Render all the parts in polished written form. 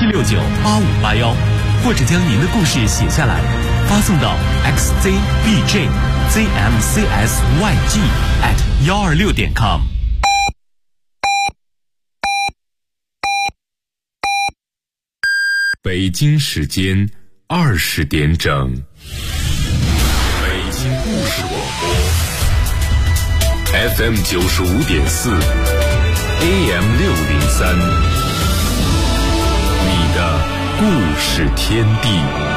7698581，或者将您的故事写下来，发送到 xzbjzmcsyg@126.com。北京时间20点整，北京故事广播 FM 95.4 AM 603，你的故事天地。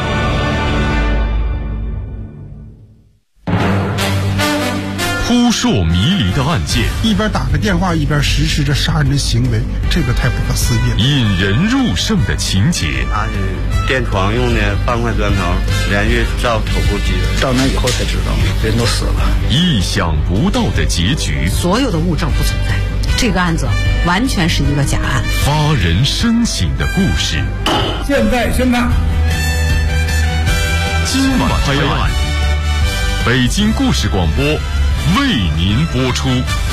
扑朔迷离的案件， 一边打个电话一边实施着杀人的行为，这个太不可思议了。 引人入胜的情节， 拿着电床用的半块砖头连续照头部击人， 到那以后才知道人都死了。 意想不到的结局， 所有的物证不存在，这个案子完全是一个假案。 发人深省的故事， 现在宣判， 今晚拍案，北京故事广播为您播出。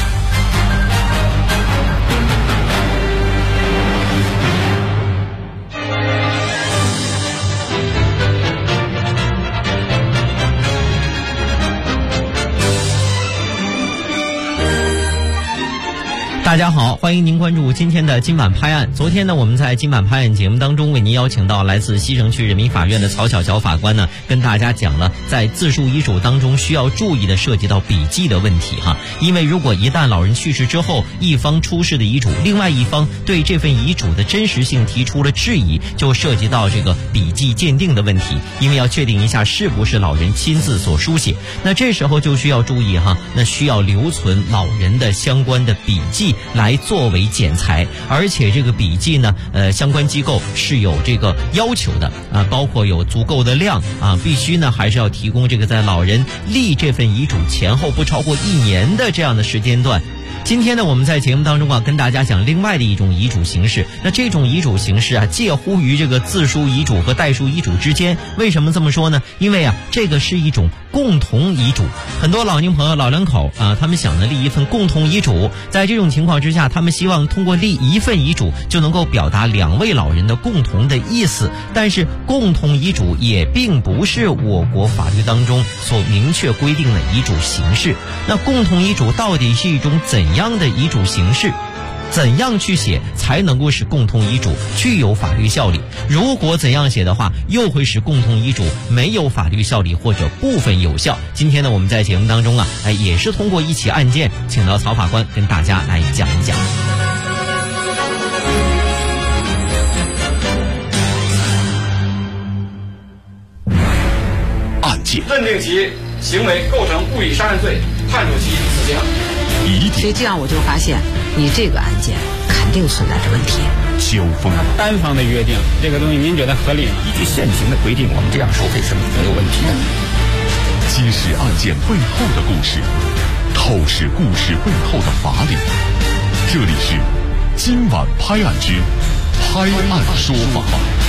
大家好，欢迎您关注今天的今晚拍案。昨天呢，我们在今晚拍案节目当中为您邀请到来自西城区人民法院的曹小乔法官呢，跟大家讲了在自述遗嘱当中需要注意的涉及到笔迹的问题哈。因为如果一旦老人去世之后，一方出示的遗嘱，另外一方对这份遗嘱的真实性提出了质疑，就涉及到这个笔迹鉴定的问题，因为要确定一下是不是老人亲自所书写。那这时候就需要注意哈，那需要留存老人的相关的笔迹来作为检材，而且这个笔记呢，相关机构是有这个要求的啊，包括有足够的量啊，必须呢还是要提供这个在老人立这份遗嘱前后不超过1年的这样的时间段。今天呢，我们在节目当中啊，跟大家讲另外的一种遗嘱形式。那这种遗嘱形式啊，介乎于这个自书遗嘱和代书遗嘱之间。为什么这么说呢？因为啊，这个是一种共同遗嘱。很多老年朋友、老两口啊，他们想呢立一份共同遗嘱，在这种情况之下，他们希望通过立一份遗嘱就能够表达2位老人的共同的意思。但是，共同遗嘱也并不是我国法律当中所明确规定的遗嘱形式。那共同遗嘱到底是一种怎样的遗嘱形式？怎样去写才能够使共同遗嘱具有法律效力？如果怎样写的话，又会使共同遗嘱没有法律效力或者部分有效？今天呢，我们在节目当中啊，也是通过一起案件，请到曹法官跟大家来讲一讲。 案件认定其行为构成故意杀人罪，判处其死刑。 所以这样我就发现，你这个案件肯定存在着问题。 交锋， 单方的约定，这个东西您觉得合理吗？ 依据现行的规定，我们这样收费是没有问题的。 揭示案件背后的故事，透视故事背后的法理。这里是今晚拍案之拍案说法。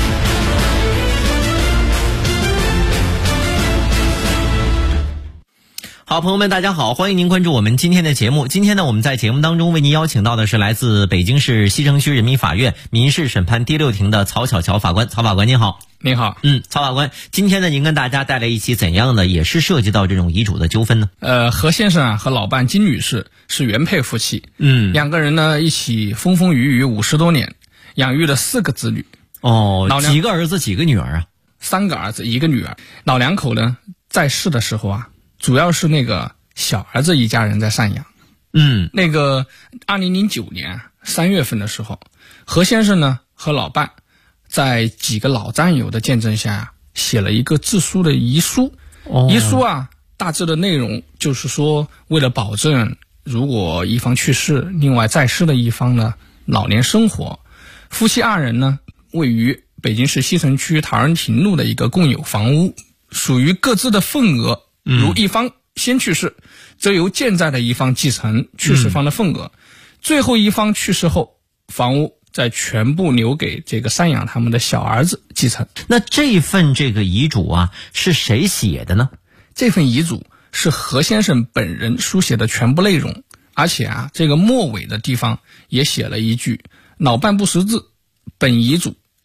好，朋友们，大家好，欢迎您关注我们今天的节目。今天呢，我们在节目当中为您邀请到的是来自北京市西城区人民法院民事审判第6庭的曹小乔法官。曹法官您好。 您好。 曹法官，今天呢，您跟大家带来一起怎样的也是涉及到这种遗嘱的纠纷呢？ 何先生啊和老伴金女士是原配夫妻，两个人呢一起风风雨雨50多年，养育了4个子女。 哦，几个儿子几个女儿啊 ？3个儿子1个女儿。老两口呢在世的时候啊，主要是那个小儿子一家人在赡养。那个2009年3月份的时候，何先生呢和老伴在几个老战友的见证下，写了一个自书的遗书。遗书啊，大致的内容就是说，为了保证如果一方去世，另外在世的一方呢老年生活，夫妻2人呢位于北京市西城区陶然亭路的一个共有房屋，属于各自的份额。如一方先去世，则由健在的一方继承去世方的份额，最后一方去世后，房屋再全部留给这个赡养他们的小儿子继承。 那这份这个遗嘱啊，是谁写的呢？ 这份遗嘱是何先生本人书写的全部内容，而且啊，这个末尾的地方也写了一句：老伴不识字，本遗嘱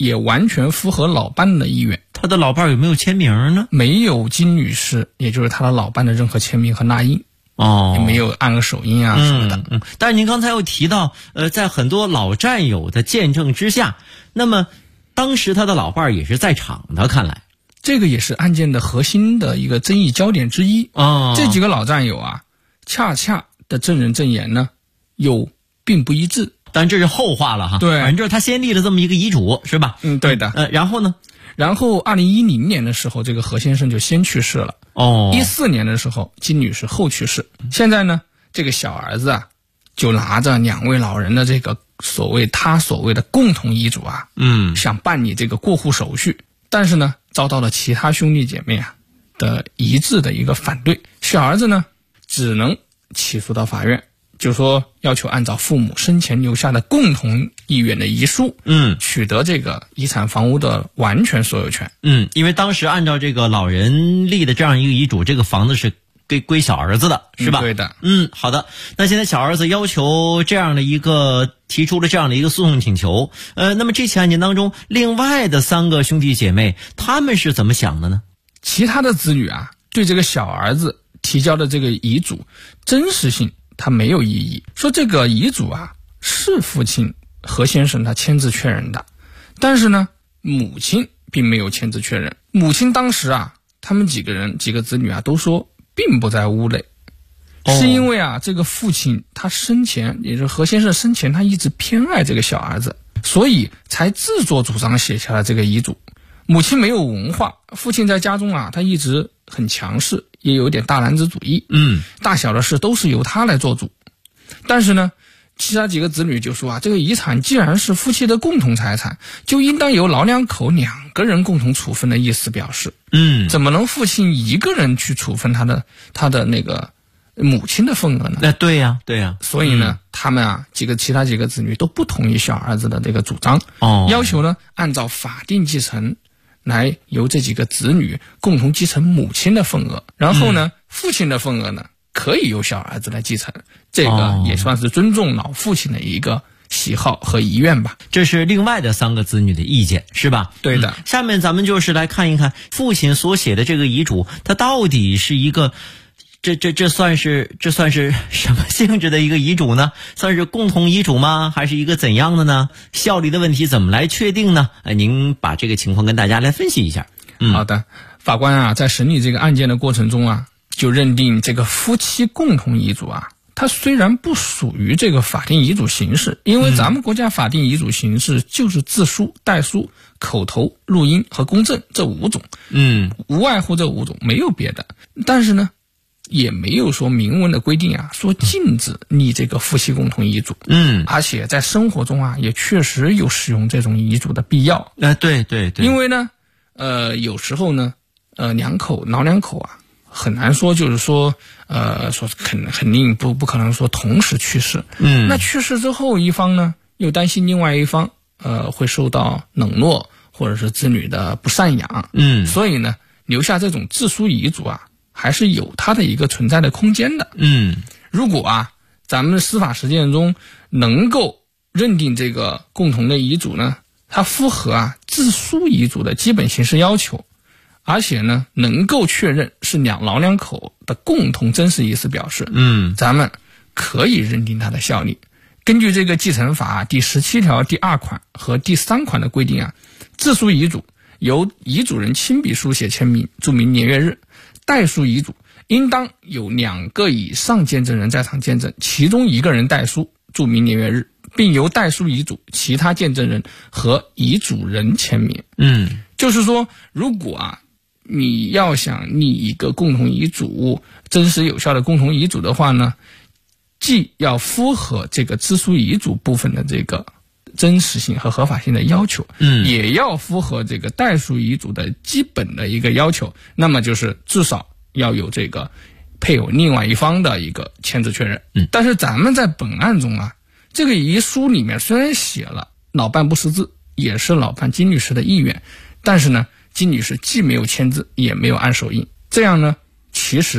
也完全符合老伴的意愿。 他的老伴有没有签名呢？ 没有金女士，也就是他的老伴的任何签名和捺印。也没有按个手印啊什么的。 但是您刚才又提到，在很多老战友的见证之下，那么当时他的老伴也是在场的，看来这个也是案件的核心的一个争议焦点之一。这几个老战友啊，恰恰的证人证言呢又并不一致。 但这是后话了哈。 对， 反正就是他先立了这么一个遗嘱，是吧？ 对的。 然后呢？ 然后2010年的时候，这个何先生就先去世了。14年的时候，金女士后去世。现在呢，这个小儿子啊，就拿着2位老人的这个所谓的共同遗嘱啊，想办理这个过户手续，但是呢，遭到了其他兄弟姐妹啊的一致的一个反对。小儿子呢，只能起诉到法院。就说要求按照父母生前留下的共同意愿的遗书，取得这个遗产房屋的完全所有权。 因为当时按照这个老人立的这样一个遗嘱，这个房子是归小儿子的，是吧？ 对的。 好的。那现在小儿子要求这样的一个提出了这样的一个诉讼请求，那么这起案件当中，另外的3个兄弟姐妹他们是怎么想的呢？ 其他的子女啊，对这个小儿子提交的这个遗嘱真实性他没有异议，说这个遗嘱啊是父亲何先生他签字确认的，但是呢母亲并没有签字确认。母亲当时啊，他们几个子女啊都说并不在屋内，是因为啊这个父亲他生前，也就是何先生生前，他一直偏爱这个小儿子，所以才自作主张写下了这个遗嘱。母亲没有文化，父亲在家中啊他一直很强势，也有点大男子主义，大小的事都是由他来做主。但是呢，其他几个子女就说啊，这个遗产既然是夫妻的共同财产，就应当由老两口2个人共同处分的意思表示。怎么能父亲一个人去处分他的那个母亲的份额呢？ 对呀。 所以呢，他们啊其他几个子女都不同意小儿子的这个主张，要求呢按照法定继承来由这几个子女共同继承母亲的份额，然后呢，父亲的份额呢可以由小儿子来继承，这个也算是尊重老父亲的一个喜好和遗愿吧。 这是另外的3个子女的意见，是吧？ 对的。 下面咱们就是来看一看父亲所写的这个遗嘱，它到底是一个这算是什么性质的一个遗嘱呢？算是共同遗嘱吗？还是一个怎样的呢？效力的问题怎么来确定呢？您把这个情况跟大家来分析一下。 好的。法官啊，在审理这个案件的过程中啊，就认定这个夫妻共同遗嘱啊，它虽然不属于这个法定遗嘱形式，因为咱们国家法定遗嘱形式就是自书、代书、口头、录音和公证这5种，无外乎这5种，没有别的。但是呢，也没有说明文的规定啊，说禁止立这个夫妻共同遗嘱。而且在生活中啊，也确实有使用这种遗嘱的必要。 对。 因为呢，有时候呢，老两口啊，很难说，就是说，说肯定不可能说同时去世。那去世之后，一方呢又担心另外一方会受到冷落，或者是子女的不赡养。所以呢，留下这种自书遗嘱啊，还是有它的一个存在的空间的。如果啊，咱们司法实践中能够认定这个共同的遗嘱呢，它符合啊自书遗嘱的基本形式要求，而且呢能够确认是老两口的共同真实意思表示，咱们可以认定它的效力。根据这个继承法第17条第2款和第3款的规定啊，自书遗嘱由遗嘱人亲笔书写签名，注明年月日；代书遗嘱应当有2个以上见证人在场见证，其中1个人代书，注明年月日，并由代书遗嘱其他见证人和遗嘱人签名。就是说，如果啊你要想立一个共同遗嘱，真实有效的共同遗嘱的话呢，既要符合这个自书遗嘱部分的这个真实性和合法性的要求，也要符合这个代书遗嘱的基本的一个要求，那么就是至少要有这个配偶另外一方的一个签字确认。但是咱们在本案中啊，这个遗书里面虽然写了老伴不识字，也是老伴金女士的意愿，但是呢，金女士既没有签字，也没有按手印，这样呢，其实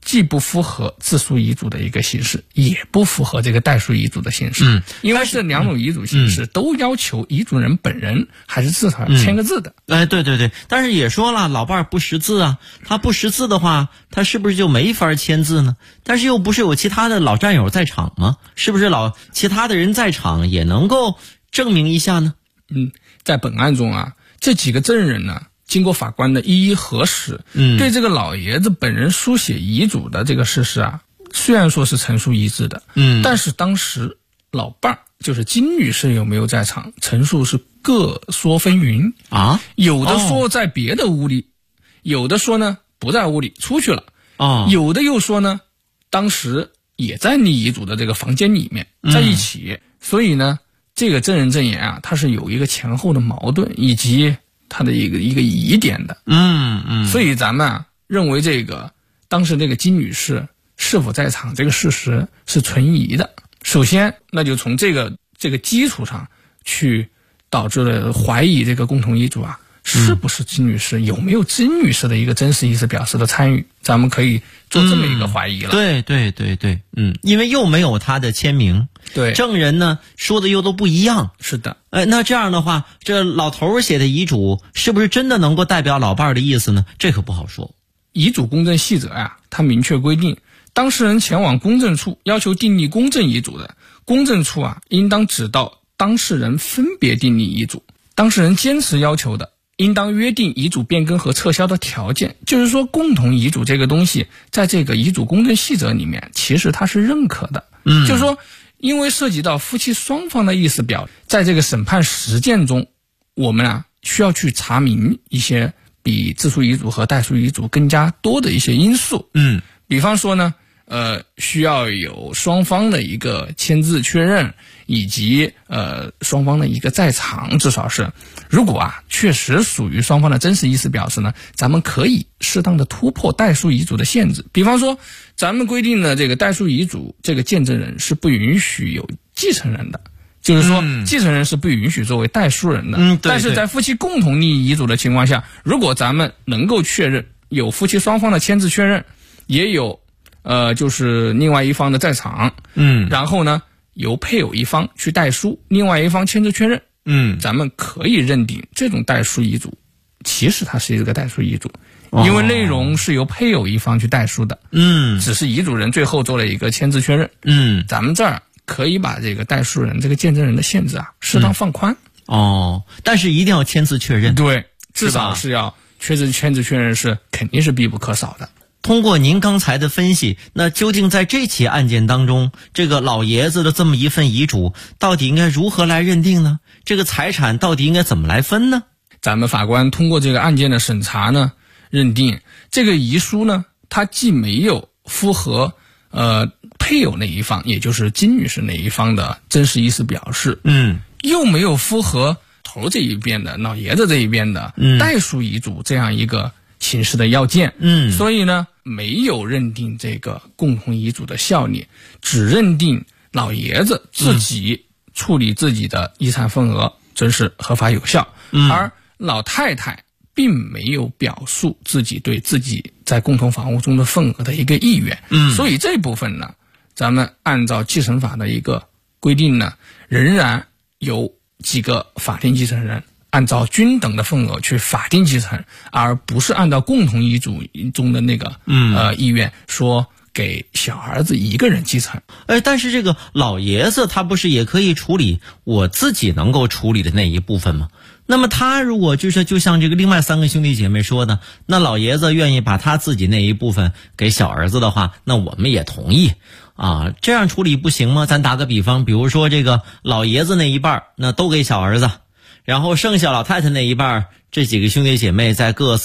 既不符合自书遗嘱的一个形式，也不符合这个代书遗嘱的形式。因为这两种遗嘱形式都要求遗嘱人本人还是至少要签个字的。 对，但是也说了，老伴儿不识字啊，他不识字的话，他是不是就没法签字呢？但是又不是有其他的老战友在场吗？是不是其他的人在场也能够证明一下呢？ 在本案中啊，这几个证人呢，经过法官的一一核实，对这个老爷子本人书写遗嘱的这个事实啊，虽然说是陈述一致的，但是当时老伴儿就是金女士有没有在场，陈述是各说纷纭啊，有的说在别的屋里，有的说呢不在屋里出去了啊，有的又说呢当时也在拟遗嘱的这个房间里面在一起，所以呢这个证人证言啊，它是有一个前后的矛盾以及它的一个疑点的。所以咱们啊认为这个当时这个金女士是否在场这个事实是存疑的。首先，那就从这个基础上去导致了怀疑这个共同遗嘱啊是不是金女士，有没有金女士的一个真实意思表示的参与，咱们可以做这么一个怀疑了。 对，因为又没有他的签名，对，证人呢说的又都不一样。 是的， 那这样的话，这老头写的遗嘱是不是真的能够代表老伴儿的意思呢？这可不好说。 遗嘱公证细则呀，它明确规定，当事人前往公证处要求订立公证遗嘱的，公证处啊应当指导当事人分别订立遗嘱，当事人坚持要求的，应当约定遗嘱变更和撤销的条件。就是说，共同遗嘱这个东西，在这个遗嘱公证细则里面，其实它是认可的。就是说，因为涉及到夫妻双方的意思表，在这个审判实践中，我们啊需要去查明一些比自书遗嘱和代书遗嘱更加多的一些因素。比方说呢，需要有双方的一个签字确认，以及双方的一个在场，至少是，如果啊确实属于双方的真实意思表示呢，咱们可以适当的突破代书遗嘱的限制。比方说，咱们规定的这个代书遗嘱，这个见证人是不允许有继承人的，就是说继承人是不允许作为代书人的。但是在夫妻共同立遗嘱的情况下，如果咱们能够确认有夫妻双方的签字确认，也有就是另外一方的在场，然后呢由配偶一方去代书，另外一方签字确认，咱们可以认定这种代书遗嘱其实它是一个代书遗嘱，因为内容是由配偶一方去代书的，只是遗嘱人最后做了一个签字确认，咱们这儿可以把这个代书人这个见证人的限制啊适当放宽。 但是一定要签字确认。 对，至少是要签字确认是肯定是必不可少的。 通过您刚才的分析，那究竟在这起案件当中，这个老爷子的这么一份遗嘱到底应该如何来认定呢？这个财产到底应该怎么来分呢？ 咱们法官通过这个案件的审查呢，认定这个遗书呢，它既没有符合配偶那一方，也就是金女士那一方的真实意思表示，又没有符合头这一边的老爷子这一边的代书遗嘱这样一个形式的要件，所以呢没有认定这个共同遗嘱的效力，只认定老爷子自己处理自己的遗产份额真是合法有效，而老太太并没有表述自己对自己在共同房屋中的份额的一个意愿，所以这部分呢，咱们按照继承法的一个规定呢，仍然由几个法定继承人按照均等的份额去法定继承，而不是按照共同遗嘱中的那个意愿说给小儿子一个人继承。 但是这个老爷子他不是也可以处理我自己能够处理的那一部分吗？那么他如果就像这个另外3个兄弟姐妹说的，那老爷子愿意把他自己那一部分给小儿子的话，那我们也同意啊。这样处理不行吗？咱打个比方，比如说这个老爷子那一半那都给小儿子，然后剩下老太太那一半，这几个兄弟姐妹再各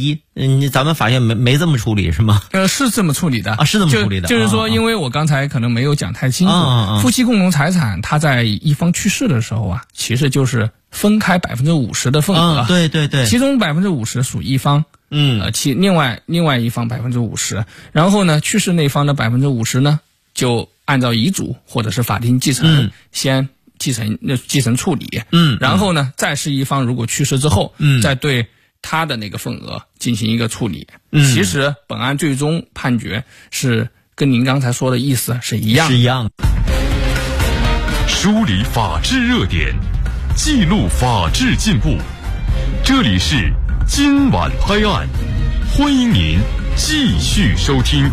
1/4，咱们法院没这么处理是吗？ 是这么处理的啊，是这么处理的。 就是说，因为我刚才可能没有讲太清楚，夫妻共同财产，它在一方去世的时候啊，其实就是分开50%的份额， 对， 其中50%属一方，另外一方50%，然后呢，去世那方的50%呢，就按照遗嘱或者是法定继承人先继承处理，然后呢，再是一方如果去世之后，再对他的那个份额进行一个处理。其实本案最终判决是跟您刚才说的意思是一样的。 梳理法治热点，记录法治进步。这里是今晚拍案，欢迎您继续收听。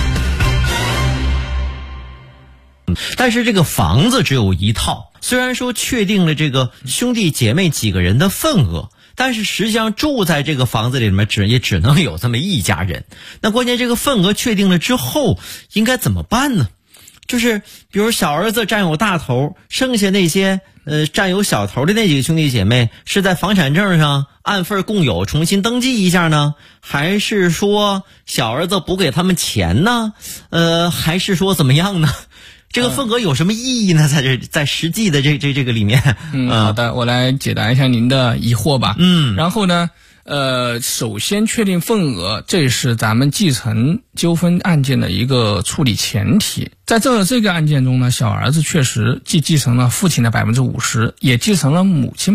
但是这个房子只有一套，虽然说确定了这个兄弟姐妹几个人的份额，但是实际上住在这个房子里面也只能有这么一家人。那关键这个份额确定了之后应该怎么办呢？就是比如小儿子占有大头，剩下那些占有小头的那几个兄弟姐妹是在房产证上按份共有重新登记一下呢，还是说小儿子补给他们钱呢？还是说怎么样呢？这个份额有什么意义呢？在实际的这个里面。 好的，我来解答一下您的疑惑吧。然后呢，首先确定份额，这是咱们继承纠纷案件的一个处理前提。在这个案件中呢，小儿子确实既继承了父亲的50%，也继承了母亲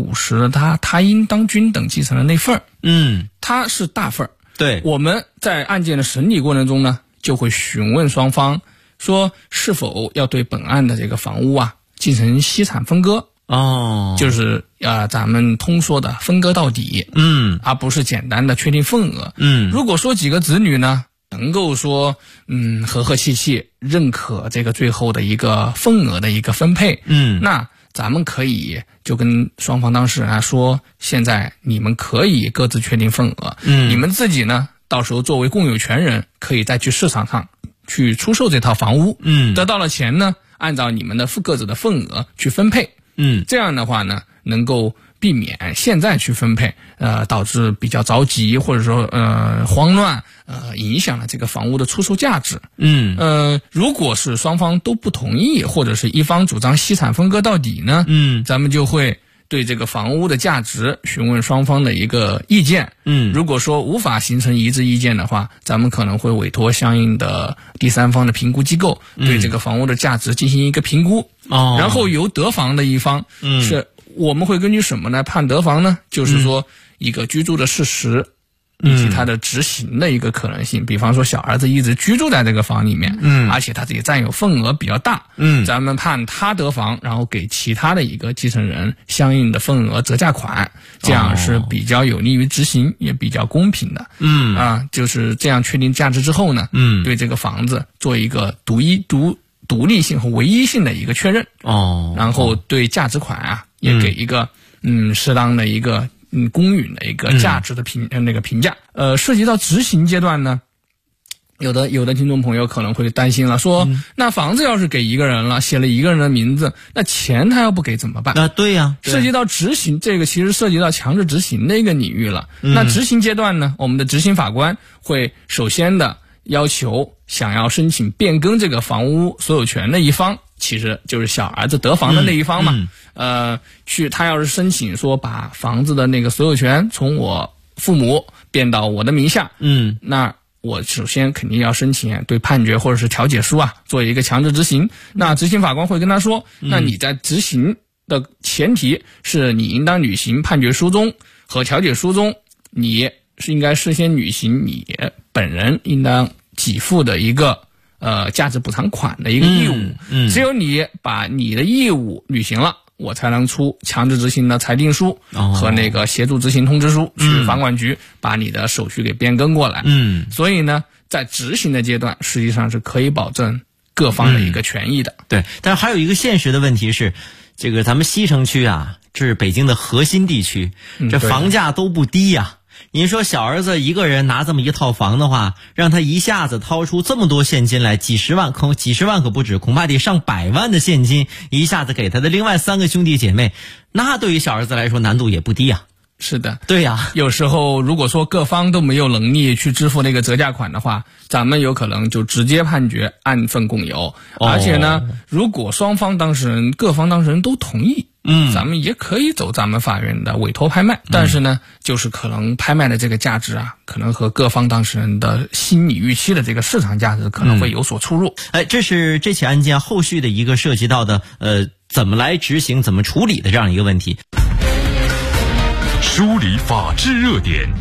50%，他应当均等继承的那份。他是大份。 对， 我们在案件的审理过程中呢，就会询问双方说是否要对本案的这个房屋进行析产分割。就是咱们通说的分割到底，而不是简单的确定份额。如果说几个子女呢能够说和和气气认可这个最后的一个份额的一个分配，那咱们可以就跟双方当事人说，现在你们可以各自确定份额，你们自己呢到时候作为共有权人可以再去市场上去出售这套房屋，得到了钱呢按照你们的各自的份额去分配。这样的话呢，能够避免现在去分配，导致比较着急或者说慌乱，影响了这个房屋的出售价值。如果是双方都不同意，或者是一方主张析产分割到底呢，咱们就会对这个房屋的价值询问双方的一个意见。如果说无法形成一致意见的话，咱们可能会委托相应的第三方的评估机构对这个房屋的价值进行一个评估。然后由得房的一方是我们会根据什么来判得房呢？就是说一个居住的事实以及他的执行的一个可能性。比方说小儿子一直居住在这个房里面，而且他自己占有份额比较大，咱们判他得房，然后给其他的一个继承人相应的份额折价款，这样是比较有利于执行，也比较公平的。就是这样确定价值之后呢，对这个房子做一个独立性和唯一性的一个确认。然后对价值款也给一个适当的一个公允的一个价值的评价。涉及到执行阶段呢，有的听众朋友可能会担心了，说那房子要是给一个人了，写了一个人的名字，那钱他要不给怎么办？ 对呀， 涉及到执行，这个其实涉及到强制执行的一个领域了。那执行阶段呢，我们的执行法官会首先的要求想要申请变更这个房屋所有权的一方，其实就是小儿子得房的那一方嘛。他要是申请说把房子的那个所有权从我父母变到我的名下，那我首先肯定要申请对判决或者是调解书做一个强制执行。那执行法官会跟他说，那你在执行的前提是你应当履行判决书中和调解书中，你是应该事先履行你本人应当给付的一个价值补偿款的一个义务。只有你把你的义务履行了，我才能出强制执行的裁定书和那个协助执行通知书，去房管局把你的手续给变更过来。所以呢，在执行的阶段，实际上是可以保证各方的一个权益的。 对，但是还有一个现实的问题是，这个咱们西城区这是北京的核心地区，这房价都不低呀。您说小儿子一个人拿这么一套房的话，让他一下子掏出这么多现金来，几十万可不止，恐怕得上百万的现金一下子给他的另外3个兄弟姐妹，那对于小儿子来说难度也不低呀。 是的， 对呀， 有时候如果说各方都没有能力去支付那个折价款的话，咱们有可能就直接判决按份共有。而且呢，如果各方当事人都同意，咱们也可以走咱们法院的委托拍卖。但是呢，就是可能拍卖的这个价值可能和各方当事人的心理预期的这个市场价值可能会有所出入。 这是这起案件后续的一个涉及到的怎么来执行、怎么处理的这样一个问题。 梳理法治热点，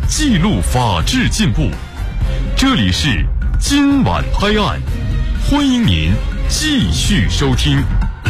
记录法治进步。这里是今晚拍案，欢迎您继续收听。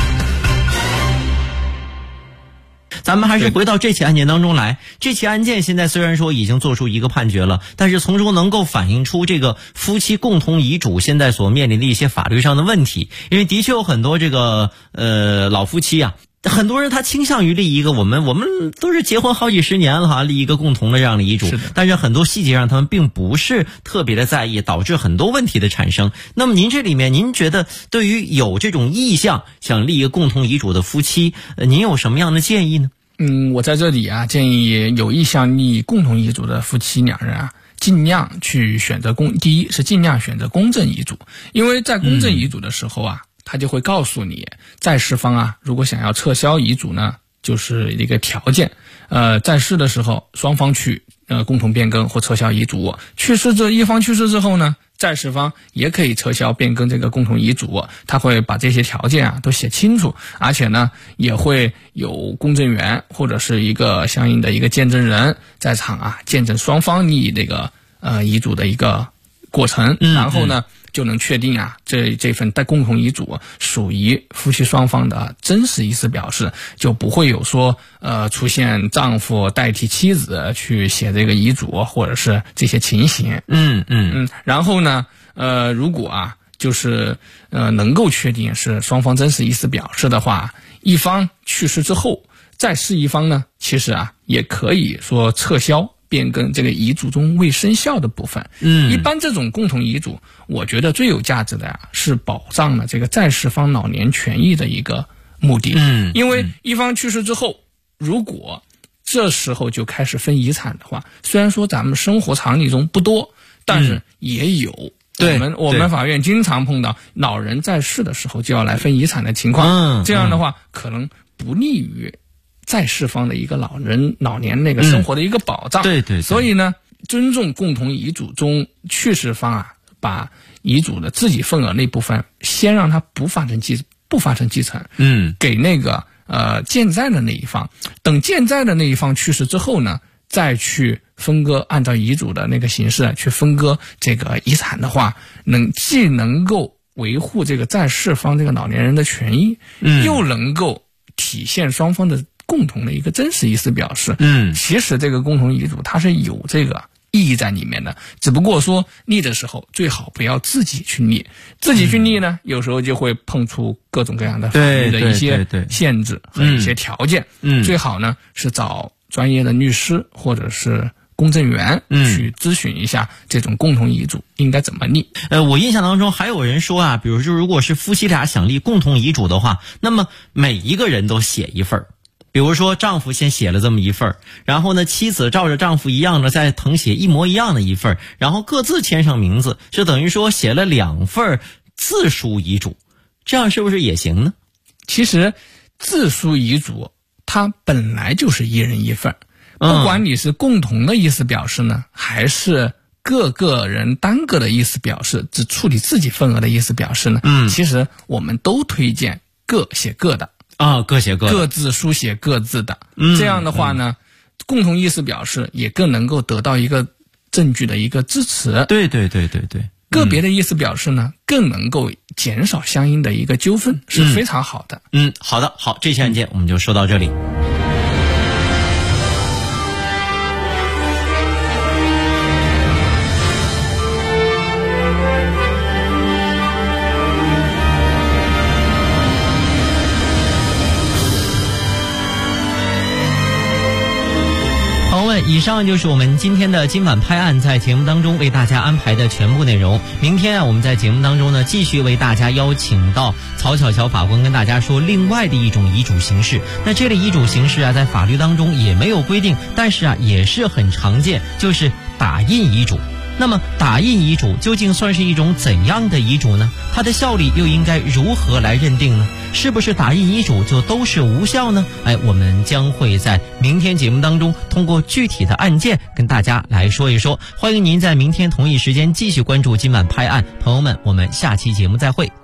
咱们还是回到这起案件当中来。这起案件现在虽然说已经做出一个判决了，但是从中能够反映出这个夫妻共同遗嘱现在所面临的一些法律上的问题。因为的确有很多这个老夫妻啊，很多人他倾向于立一个我们都是结婚好几十年了哈，立一个共同的这样的遗嘱，但是很多细节上他们并不是特别的在意，导致很多问题的产生。那么您这里面您觉得对于有这种意向想立一个共同遗嘱的夫妻，您有什么样的建议呢？ 我在这里啊，建议有意向立共同遗嘱的夫妻两人啊，尽量去选择第一是尽量选择公证遗嘱，因为在公证遗嘱的时候啊，他就会告诉你，在世方啊，如果想要撤销遗嘱呢，就是一个条件，在世的时候双方去共同变更或撤销遗嘱，一方去世之后呢，在世方也可以撤销变更这个共同遗嘱，他会把这些条件啊都写清楚，而且呢也会有公证员或者是一个相应的一个见证人在场啊，见证双方立这个遗嘱的一个过程，然后呢就能确定啊，这份共同遗嘱属于夫妻双方的真实意思表示，就不会有说出现丈夫代替妻子去写这个遗嘱或者是这些情形。然后呢，如果啊就是能够确定是双方真实意思表示的话，一方去世之后，在世一方呢，其实啊也可以说撤销变更这个遗嘱中未生效的部分。一般这种共同遗嘱，我觉得最有价值的呀，是保障了这个在世方老年权益的一个目的。因为一方去世之后，如果这时候就开始分遗产的话，虽然说咱们生活常理中不多，但是也有。我们法院经常碰到老人在世的时候就要来分遗产的情况，这样的话可能不利于在世方的一个老年那个生活的一个保障。所以呢，尊重共同遗嘱中去世方啊，把遗嘱的自己份额那部分先让他不发生继承，给那个健在的那一方，等健在的那一方去世之后呢，再去分割，按照遗嘱的那个形式去分割这个遗产的话，既能够维护这个在世方这个老年人的权益，又能够体现双方的共同的一个真实意思表示。其实这个共同遗嘱它是有这个意义在里面的，只不过说立的时候最好不要自己去立，呢，有时候就会碰出各种各样的法律的一些限制和一些条件。最好呢是找专业的律师或者是公证员去咨询一下这种共同遗嘱应该怎么立。 我印象当中还有人说啊，比如说如果是夫妻俩想立共同遗嘱的话，那么每一个人都写一份，比如说丈夫先写了这么一份，然后呢妻子照着丈夫一样的再誊写一模一样的一份，然后各自签上名字，就等于说写了2份自书遗嘱，这样是不是也行呢？ 其实自书遗嘱它本来就是一人一份，不管你是共同的意思表示呢，还是各个人单个的意思表示，只处理自己份额的意思表示呢，其实我们都推荐各写各的各写各的， 各自书写各自的。这样的话呢，共同意思表示也更能够得到一个证据的一个支持。 对。 个别的意思表示呢，更能够减少相应的一个纠纷，是非常好的。 好，这起案件我们就说到这里。以上就是我们今天的今晚拍案在节目当中为大家安排的全部内容。明天啊，我们在节目当中呢，继续为大家邀请到曹巧巧法官跟大家说另外的一种遗嘱形式。那这类遗嘱形式啊，在法律当中也没有规定，但是啊，也是很常见，就是打印遗嘱。那么打印遗嘱究竟算是一种怎样的遗嘱呢？它的效力又应该如何来认定呢？是不是打印遗嘱就都是无效呢？我们将会在明天节目当中通过具体的案件跟大家来说一说。欢迎您在明天同一时间继续关注今晚拍案。朋友们，我们下期节目再会。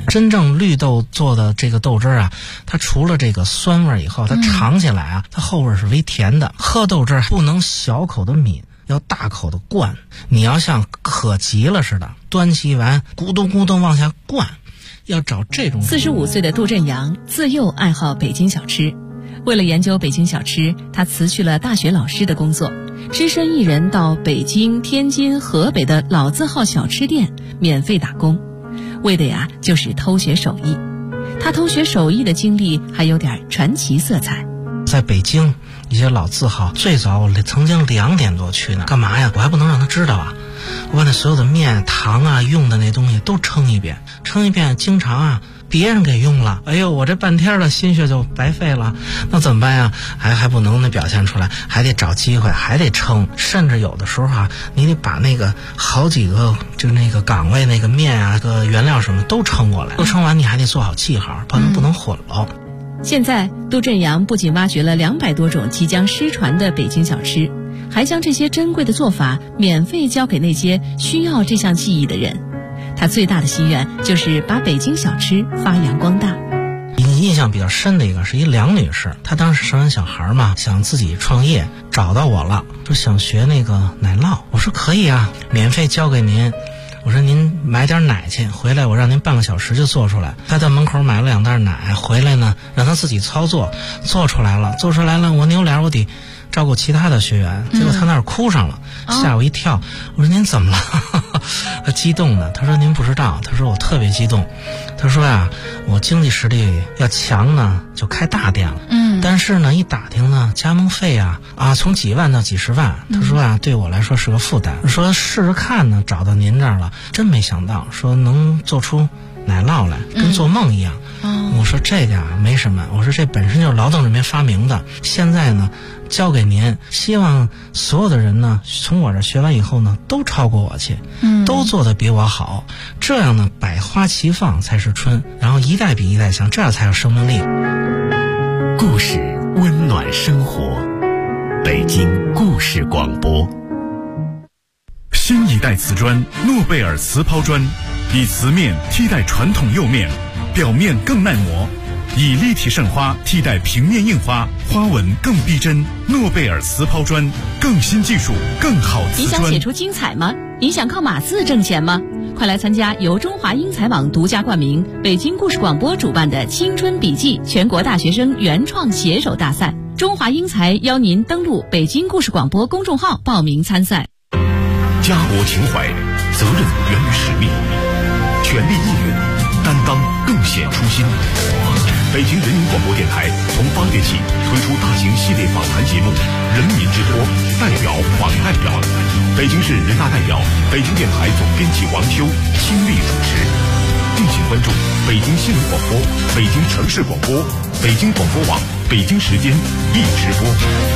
真正绿豆做的这个豆汁啊，它除了这个酸味以后，它尝起来啊，它后味是微甜的。喝豆汁不能小口的抿，要大口的灌，你要像渴急了似的，端起碗咕咚咕咚往下灌，要找这种。 45岁的杜振阳自幼爱好北京小吃，为了研究北京小吃，他辞去了大学老师的工作，只身一人到北京、天津、河北的老字号小吃店免费打工，为的呀就是偷学手艺。他偷学手艺的经历还有点传奇色彩。 在北京一些老字号，最早我曾经2点多去呢，干嘛呀？我还不能让他知道啊！我把那所有的面、糖啊、用的那东西都称一遍，经常啊别人给用了，哎呦，我这半天的心血就白费了，那怎么办呀？还不能表现出来，还得找机会，还得称，甚至有的时候啊，你得把那个好几个就那个岗位那个面啊、个原料什么都称过来，都称完你还得做好记号，不能混了。 现在杜振阳不仅挖掘了200多种即将失传的北京小吃，还将这些珍贵的做法免费教给那些需要这项技艺的人。他最大的心愿就是把北京小吃发扬光大。 印象比较深的一个是一梁女士，她当时生完小孩嘛，想自己创业，找到我了，说想学那个奶酪。我说可以啊，免费教给您。我说您买点奶去，回来我让您半个小时就做出来。他在门口买了2袋奶，回来呢让他自己操作，做出来了，我扭脸我得照顾其他的学员，结果他那儿哭上了，吓我一跳。我说您怎么了？他激动的，他说您不知道，他说我特别激动，他说呀，我经济实力要强呢就开大店了，但是呢一打听呢加盟费啊从几万到几十万，他说啊对我来说是个负担，说试试看呢，找到您这儿了，真没想到说能做出奶酪来，跟做梦一样。我说这个没什么，我说这本身就是劳动人民发明的，现在呢交给您，希望所有的人呢从我这学完以后呢都超过我去，都做得比我好，这样呢百花齐放才是春，然后一代比一代强，这样才有生命力。 故事温暖生活，北京故事广播。 新一代瓷砖诺贝尔瓷抛砖，以瓷面替代传统釉面，表面更耐磨，以立体渗花替代平面印花，花纹更逼真。诺贝尔瓷抛砖，更新技术，更好瓷砖。 你想写出精彩吗？你想靠码字挣钱吗？快来参加由中华英才网独家冠名、北京故事广播主办的青春笔记全国大学生原创写手大赛。中华英才邀您登录北京故事广播公众号报名参赛。 家国情怀，责任源于使命，全力应援，担当更显初心。北京人民广播电台从8月起推出大型系列访谈节目《人民之托》，代表访代表，北京市人大代表、北京电台总编辑王秋亲力主持。敬请关注北京新闻广播、北京城市广播、北京广播网、北京时间一直播。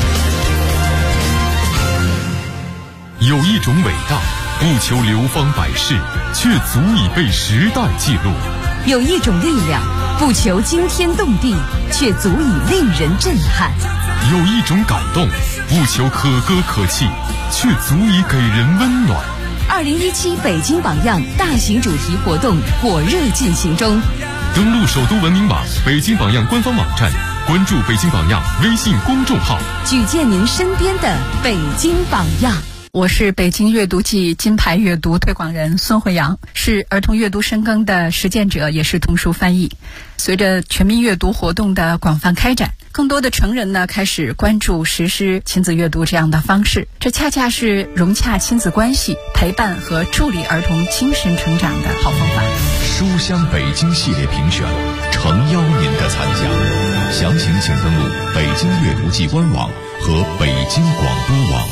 有一种伟大，不求流芳百世，却足以被时代记录； 有一种力量，不求惊天动地，却足以令人震撼； 有一种感动，不求可歌可泣，却足以给人温暖。 2017北京榜样大型主题活动火热进行中， 登录首都文明网、北京榜样官方网站，关注北京榜样微信公众号， 举荐您身边的北京榜样。 我是北京阅读季金牌阅读推广人孙慧阳，是儿童阅读深耕的实践者，也是童书翻译。随着全民阅读活动的广泛开展，更多的成人呢开始关注实施亲子阅读这样的方式，这恰恰是融洽亲子关系、陪伴和助力儿童精神成长的好方法。 书香北京系列评选，诚邀您的参加。详情请登录北京阅读季官网和北京广播网。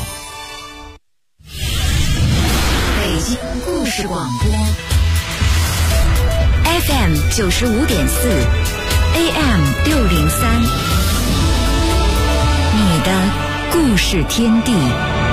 北京故事广播 FM 95.4 AM 603，你的故事天地。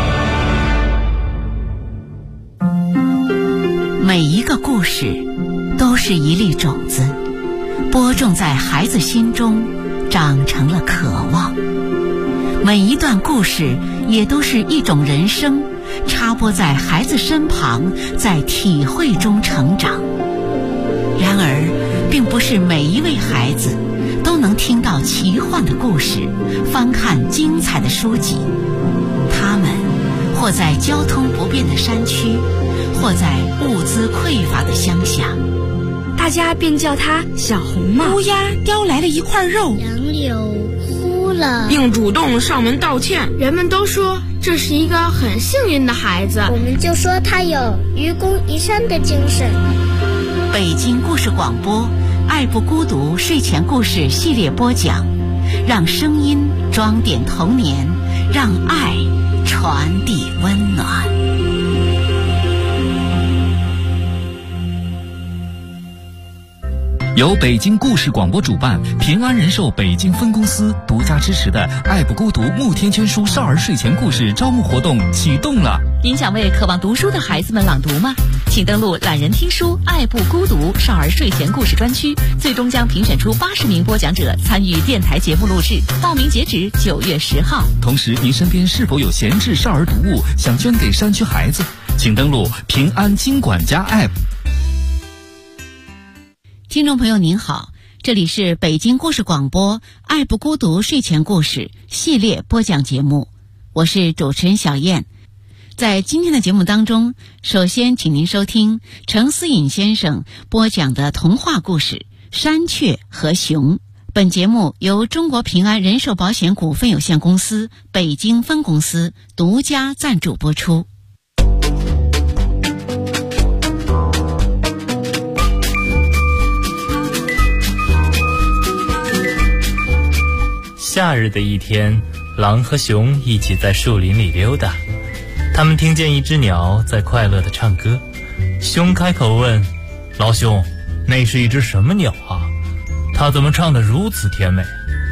每一个故事都是一粒种子，播种在孩子心中，长成了渴望。每一段故事也都是一种人生，插播在孩子身旁，在体会中成长。然而并不是每一位孩子都能听到奇幻的故事，翻看精彩的书籍。他们或在交通不便的山区，或在物资匮乏的乡下， 大家便叫他小红帽。 乌鸦叼来了一块肉， 杨柳哭了， 并主动上门道歉。 人们都说这是一个很幸运的孩子， 我们就说他有愚公移山的精神。 北京故事广播爱不孤独睡前故事系列播讲，让声音装点童年，让爱传递温暖。 由北京故事广播主办，平安人寿北京分公司独家支持的爱不孤独慕天圈书少儿睡前故事招募活动启动了。 您想为渴望读书的孩子们朗读吗？请登录懒人听书爱不孤独少儿睡前故事专区，最终将评选出80名播讲者参与电台节目录制，报名截止9月10号。 同时，您身边是否有闲置少儿读物想捐给山区孩子？请登录平安金管家 App。 听众朋友您好，这里是北京故事广播爱不孤独睡前故事系列播讲节目，我是主持人小燕。在今天的节目当中，首先请您收听程思颖先生播讲的童话故事《山雀和熊》。本节目由中国平安人寿保险股份有限公司北京分公司独家赞助播出。 夏日的一天，狼和熊一起在树林里溜达。他们听见一只鸟在快乐地唱歌。熊开口问：老兄，那是一只什么鸟啊？它怎么唱得如此甜美？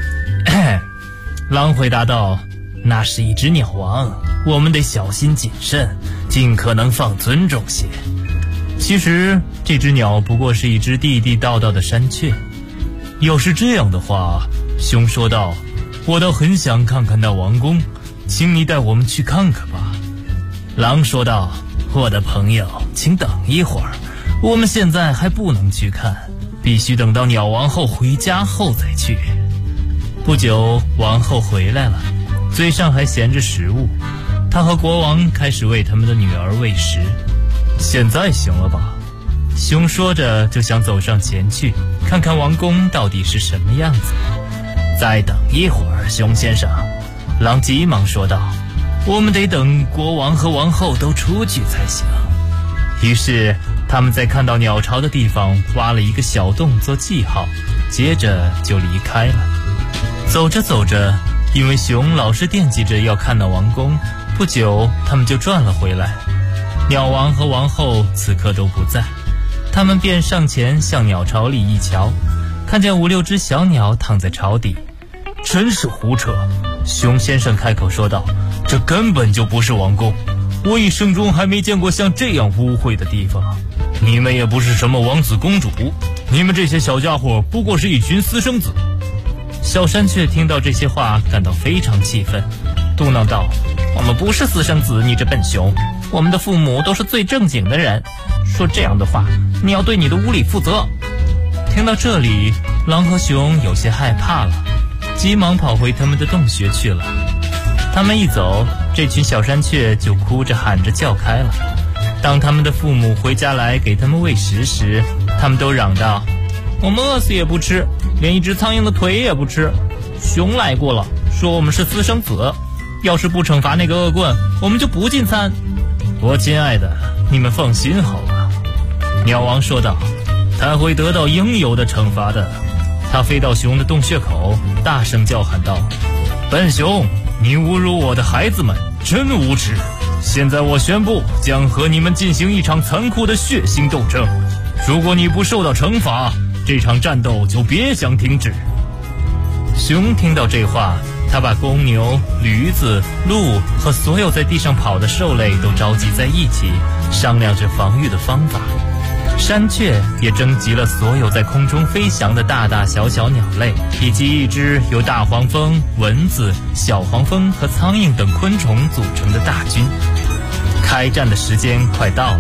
狼回答道：那是一只鸟王，我们得小心谨慎，尽可能放尊重些。其实这只鸟不过是一只地地道道的山雀。要是这样的话，熊说道，我倒很想看看那王宫，请你带我们去看看吧。狼说道，我的朋友，请等一会儿，我们现在还不能去看，必须等到鸟王后回家后再去。不久，王后回来了，嘴上还衔着食物，她和国王开始为他们的女儿喂食。现在行了吧？熊说着就想走上前去，看看王宫到底是什么样子。再等一会儿，熊先生。狼急忙说道，我们得等国王和王后都出去才行。于是他们在看到鸟巢的地方挖了一个小洞做记号，接着就离开了。走着走着，因为熊老是惦记着要看到王宫，不久他们就转了回来。鸟王和王后此刻都不在，他们便上前向鸟巢里一瞧，看见5、6只小鸟躺在巢底。真是胡扯！熊先生开口说道，这根本就不是王宫，我一生中还没见过像这样污秽的地方。你们也不是什么王子公主，你们这些小家伙不过是一群私生子。小山雀听到这些话感到非常气愤，嘟囔道，我们不是私生子，你这笨熊，我们的父母都是最正经的人，说这样的话，你要对你的无礼负责。听到这里，狼和熊有些害怕了，急忙跑回他们的洞穴去了。他们一走，这群小山雀就哭着喊着叫开了。当他们的父母回家来给他们喂食时，他们都嚷道，我们饿死也不吃，连一只苍蝇的腿也不吃。熊来过了，说我们是私生子，要是不惩罚那个恶棍，我们就不进餐。我亲爱的，你们放心好了。鸟王说道，他会得到应有的惩罚的。他飞到熊的洞穴口，大声叫喊道，笨熊，你侮辱我的孩子们，真无耻！现在我宣布，将和你们进行一场残酷的血腥斗争。如果你不受到惩罚，这场战斗就别想停止。熊听到这话，他把公牛、驴子、鹿和所有在地上跑的兽类都召集在一起，商量着防御的方法。山雀也征集了所有在空中飞翔的大大小小鸟类，以及一支由大黄蜂、蚊子、小黄蜂和苍蝇等昆虫组成的大军。开战的时间快到了，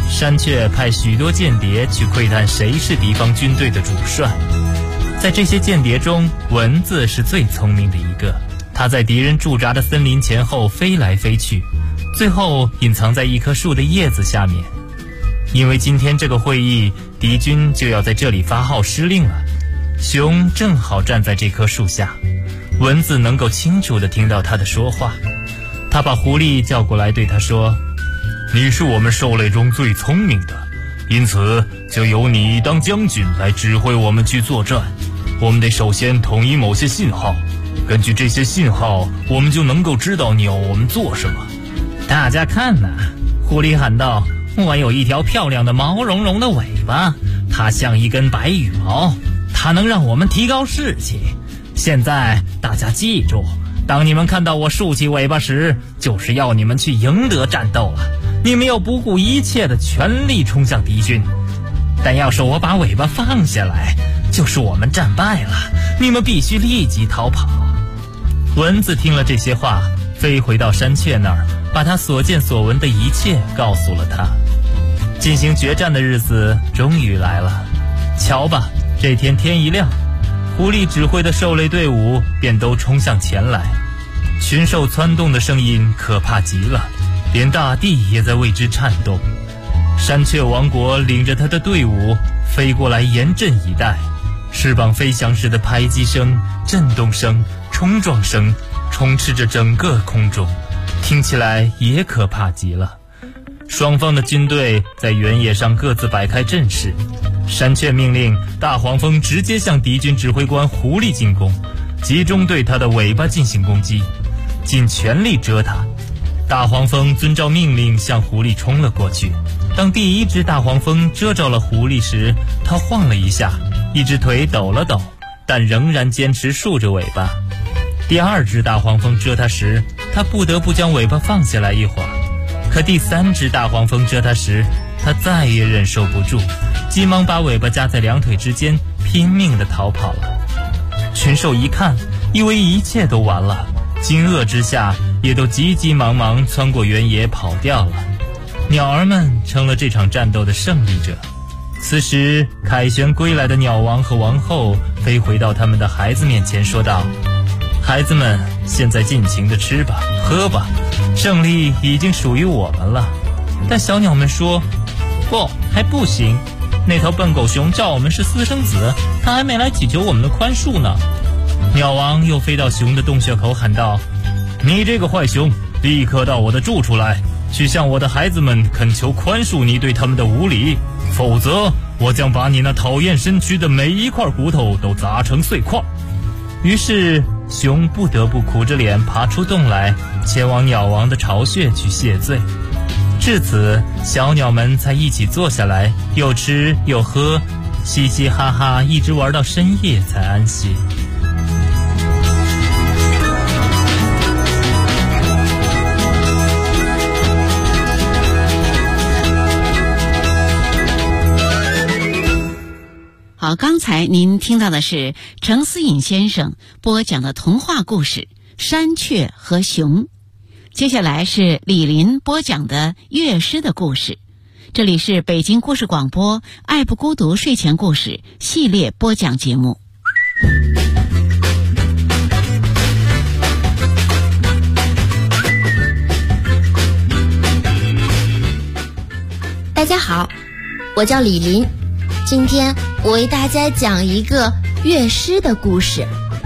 山雀派许多间谍去窥探谁是敌方军队的主帅。在这些间谍中，蚊子是最聪明的一个，它在敌人驻扎的森林前后飞来飞去，最后隐藏在一棵树的叶子下面。因为今天这个会议，敌军就要在这里发号施令了。熊正好站在这棵树下，蚊子能够清楚地听到他的说话。他把狐狸叫过来对他说，你是我们兽类中最聪明的，因此就由你当将军来指挥我们去作战。我们得首先统一某些信号，根据这些信号，我们就能够知道你要我们做什么。 大家看呐，狐狸喊道，我有一条漂亮的毛茸茸的尾巴，它像一根白羽毛，它能让我们提高士气。现在大家记住，当你们看到我竖起尾巴时，就是要你们去赢得战斗了。你们要不顾一切的全力冲向敌军，但要是我把尾巴放下来，就是我们战败了。你们必须立即逃跑。蚊子听了这些话，飞回到山雀那儿，把他所见所闻的一切告诉了他。进行决战的日子终于来了。瞧吧，这天天一亮，狐狸指挥的兽类队伍便都冲向前来，群兽窜动的声音可怕极了，连大地也在为之颤动。山雀王国领着他的队伍飞过来，严阵以待。翅膀飞翔时的拍击声、震动声、冲撞声充斥着整个空中，听起来也可怕极了。双方的军队在原野上各自摆开阵势。山雀命令大黄蜂直接向敌军指挥官狐狸进攻，集中对他的尾巴进行攻击，尽全力蛰他。大黄蜂遵照命令向狐狸冲了过去。当第一只大黄蜂蛰着了狐狸时，它晃了一下，一只腿抖了抖，但仍然坚持竖着尾巴。第二只大黄蜂蛰它时，它不得不将尾巴放下来一会儿。可第三只大黄蜂蛰它时，它再也忍受不住，急忙把尾巴夹在两腿之间，拼命地逃跑了。群兽一看，以为一切都完了，惊愕之下也都急急忙忙穿过原野跑掉了。鸟儿们成了这场战斗的胜利者。此时凯旋归来的鸟王和王后飞回到他们的孩子面前，说道，孩子们，现在尽情地吃吧喝吧，胜利已经属于我们了。但小鸟们说，不，还不行，那头笨狗熊叫我们是私生子，他还没来祈求我们的宽恕呢。鸟王又飞到熊的洞穴口喊道，你这个坏熊，立刻到我的住处来，去向我的孩子们恳求宽恕你对他们的无礼，否则我将把你那讨厌身躯的每一块骨头都砸成碎块。于是熊不得不苦着脸爬出洞来，前往鸟王的巢穴去谢罪。至此，小鸟们才一起坐下来，又吃又喝，嘻嘻哈哈，一直玩到深夜才安息。 好，刚才您听到的是程思颖先生播讲的童话故事《山雀和熊》。接下来是李林播讲的乐师的故事。这里是北京故事广播爱不孤独睡前故事系列播讲节目。 大家好，我叫李林，今天我为大家讲一个乐师的故事。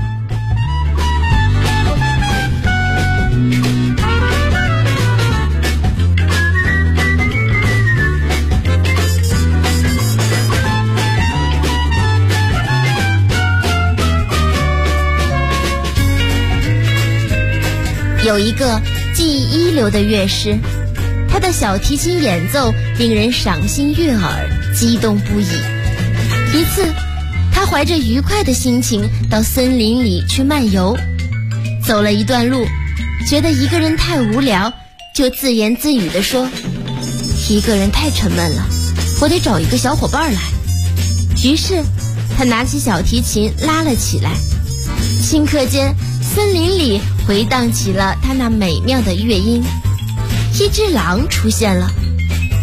有一个技艺一流的乐师，他的小提琴演奏令人赏心悦耳，激动不已。一次，他怀着愉快的心情到森林里去漫游，走了一段路，觉得一个人太无聊，就自言自语地说，一个人太沉闷了，我得找一个小伙伴来。于是他拿起小提琴拉了起来，顷刻间森林里回荡起了他那美妙的乐音。一只狼出现了，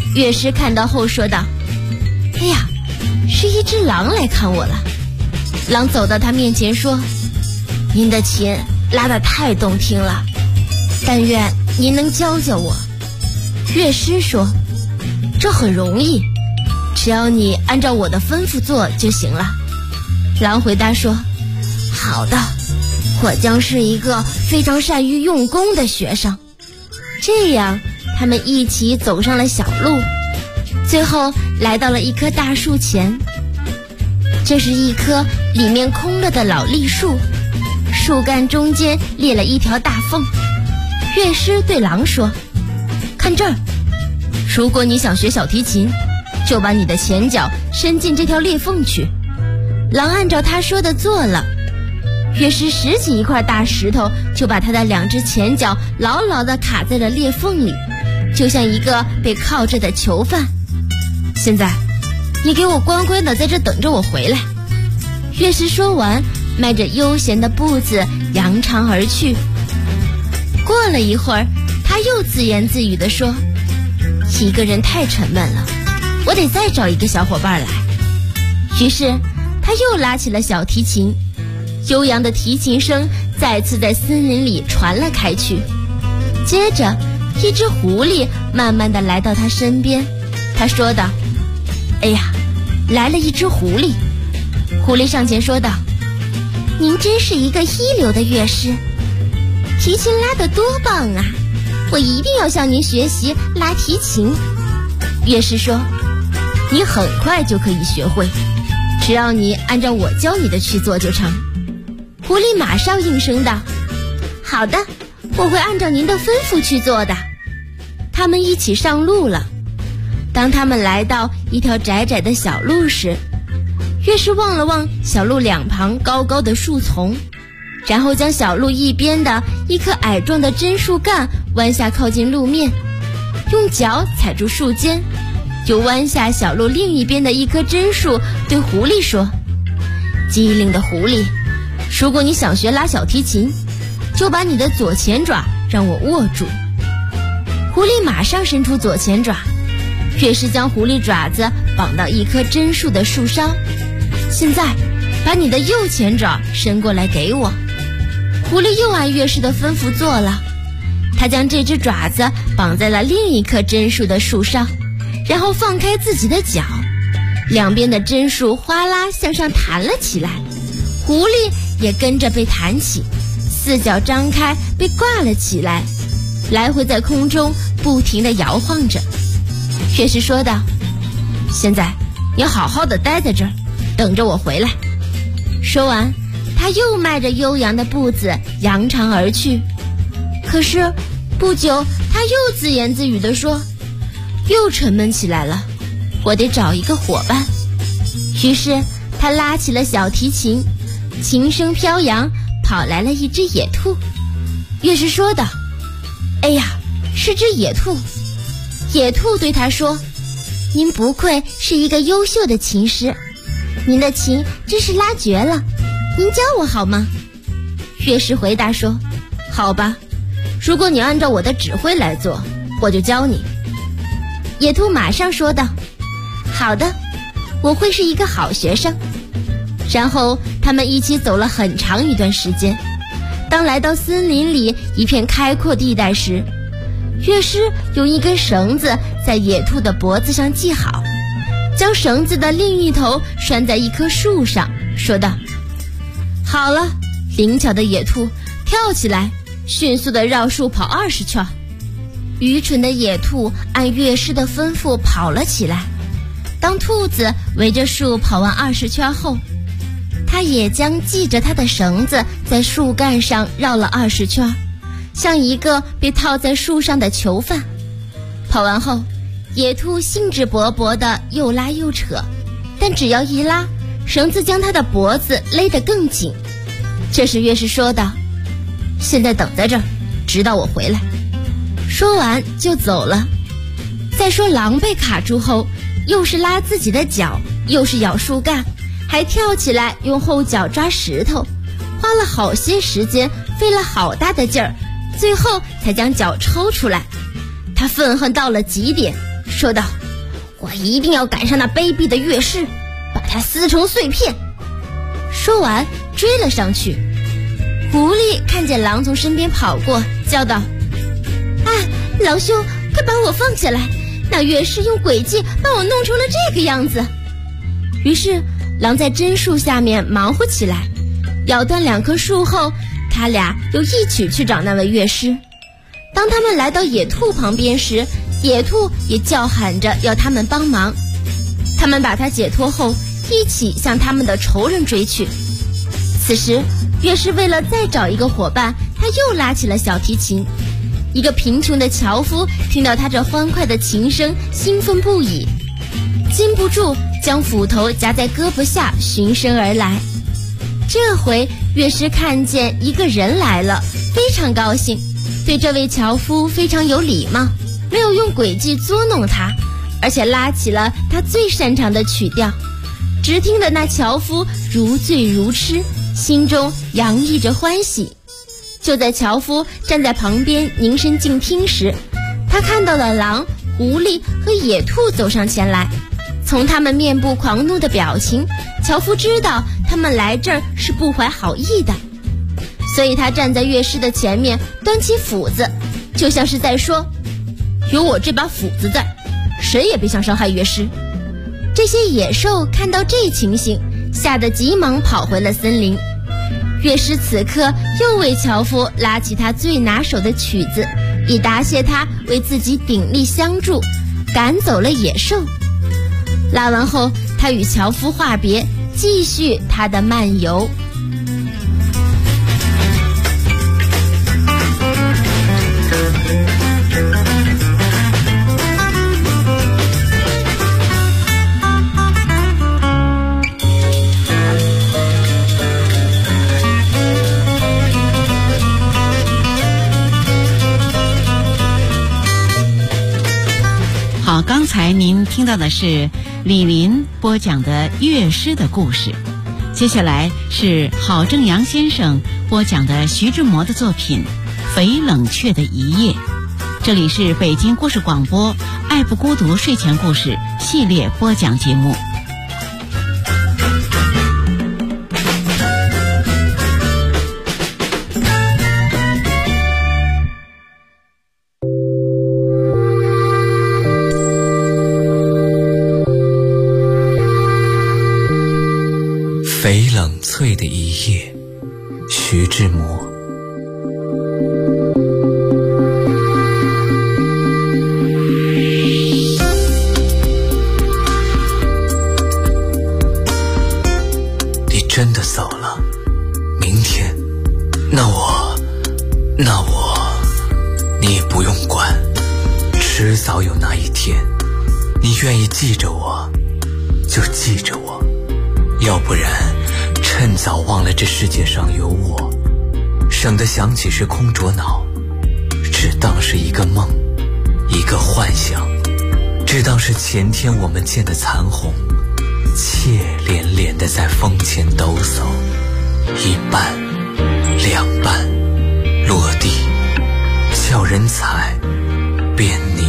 乐师看到后说道：“哎呀，是一只狼来看我了。”狼走到他面前说：“您的琴拉得太动听了，但愿您能教教我。”乐师说：“这很容易，只要你按照我的吩咐做就行了。”狼回答说：“好的，我将是一个非常善于用功的学生。”这样他们一起走上了小路，最后来到了一棵大树前。这是一棵里面空了的老栗树，树干中间裂了一条大缝。乐师对狼说：“看这儿，如果你想学小提琴，就把你的前脚伸进这条裂缝去。”狼按照他说的做了。乐师拾起一块大石头，就把他的2只前脚牢牢地卡在了裂缝里，就像一个被铐着的囚犯。现在你给我乖乖地在这等着我回来。乐师说完，迈着悠闲的步子扬长而去。过了一会儿，他又自言自语地说：“一个人太沉闷了，我得再找一个小伙伴来。”于是他又拉起了小提琴，悠扬的提琴声再次在森林里传了开去。接着一只狐狸慢慢地来到他身边，他说道：“哎呀，来了一只狐狸。”狐狸上前说道：“您真是一个一流的乐师，提琴拉得多棒啊！我一定要向您学习拉提琴。”乐师说：“你很快就可以学会，只要你按照我教你的去做就成。”狐狸马上应声道：“好的，我会按照您的吩咐去做的。”他们一起上路了。当他们来到一条窄窄的小路时，乐师望了望小路两旁高高的树丛，然后将小路一边的一棵矮壮的针树干弯下靠近路面，用脚踩住树尖，又弯下小路另一边的一棵针树，对狐狸说：“机灵的狐狸，如果你想学拉小提琴，就把你的左前爪让我握住。”狐狸马上伸出左前爪，乐师将狐狸爪子绑到一棵针树的树梢。现在把你的右前爪伸过来给我。狐狸又按乐师的吩咐做了，他将这只爪子绑在了另一棵针树的树上，然后放开自己的脚，两边的针树哗啦向上弹了起来，狐狸也跟着被弹起，四脚张开被挂了起来，来回在空中不停地摇晃着。乐师说道：“现在你好好的待在这儿，等着我回来。”说完，他又迈着悠扬的步子扬长而去。可是不久，他又自言自语地说：“又沉闷起来了，我得找一个伙伴。”于是他拉起了小提琴，琴声飘扬，跑来了一只野兔。乐师说道：“哎呀，是只野兔。”野兔对他说：“您不愧是一个优秀的琴师，您的琴真是拉绝了，您教我好吗？”乐师回答说：“好吧，如果你按照我的指挥来做，我就教你。”野兔马上说道：“好的，我会是一个好学生。”然后他们一起走了很长一段时间。当来到森林里一片开阔地带时，乐师用一根绳子在野兔的脖子上系好，将绳子的另一头拴在一棵树上，说道：“好了，灵巧的野兔，跳起来，迅速地绕树跑20圈。”愚蠢的野兔按乐师的吩咐跑了起来。当兔子围着树跑完20圈后，它也将系着它的绳子在树干上绕了20圈，像一个被套在树上的囚犯。跑完后，野兔兴致勃勃地又拉又扯，但只要一拉，绳子将它的脖子勒得更紧。这时乐师说道：“现在等在这儿，直到我回来。”说完就走了。再说狼被卡住后，又是拉自己的脚，又是咬树干，还跳起来用后脚抓石头，花了好些时间，费了好大的劲儿，最后才将脚抽出来。他愤恨到了极点，说道：“ 我一定要赶上那卑鄙的乐师，把他撕成碎片。说完追了上去。狐狸看见狼从身边跑过，叫道：狼兄，快把我放下来，那乐师用诡计把我弄成了这个样子。于是狼在榛树下面忙活起来，咬断2棵树后，他俩又一起去找那位乐师。当他们来到野兔旁边时，野兔也叫喊着要他们帮忙。他们把他解脱后，一起向他们的仇人追去。此时乐师为了再找一个伙伴，他又拉起了小提琴。一个贫穷的樵夫听到他这欢快的琴声，兴奋不已，禁不住将斧头夹在胳膊下循声而来。这回乐师看见一个人来了，非常高兴，对这位樵夫非常有礼貌，没有用诡计捉弄他，而且拉起了他最擅长的曲调。直听的那樵夫如醉如痴，心中洋溢着欢喜。就在樵夫站在旁边凝神静听时，他看到了狼、狐狸和野兔走上前来。从他们面部狂怒的表情，樵夫知道他们来这儿是不怀好意的，所以他站在乐师的前面，端起斧子，就像是在说：有我这把斧子在，谁也别想伤害乐师。这些野兽看到这情形，吓得急忙跑回了森林。乐师此刻又为樵夫拉起他最拿手的曲子，以答谢他为自己鼎力相助，赶走了野兽。拉完后，他与樵夫话别，继续他的漫游。 好，刚才您听到的是李林播讲的乐师的故事，接下来是郝正阳先生播讲的徐志摩的作品《翡冷雀的一夜》。这里是北京故事广播爱不孤独睡前故事系列播讲节目。 翡冷翠的一夜，徐志摩。你真的走了，明天，那我，你也不用管，迟早有那一天，你愿意记着我，就记着我，要不然趁早忘了这世界上有我，省得想起是空着脑，只当是一个梦，一个幻想，只当是前天我们见的残红，怯连连地在风前抖擞，一半两半落地，叫人踩便你，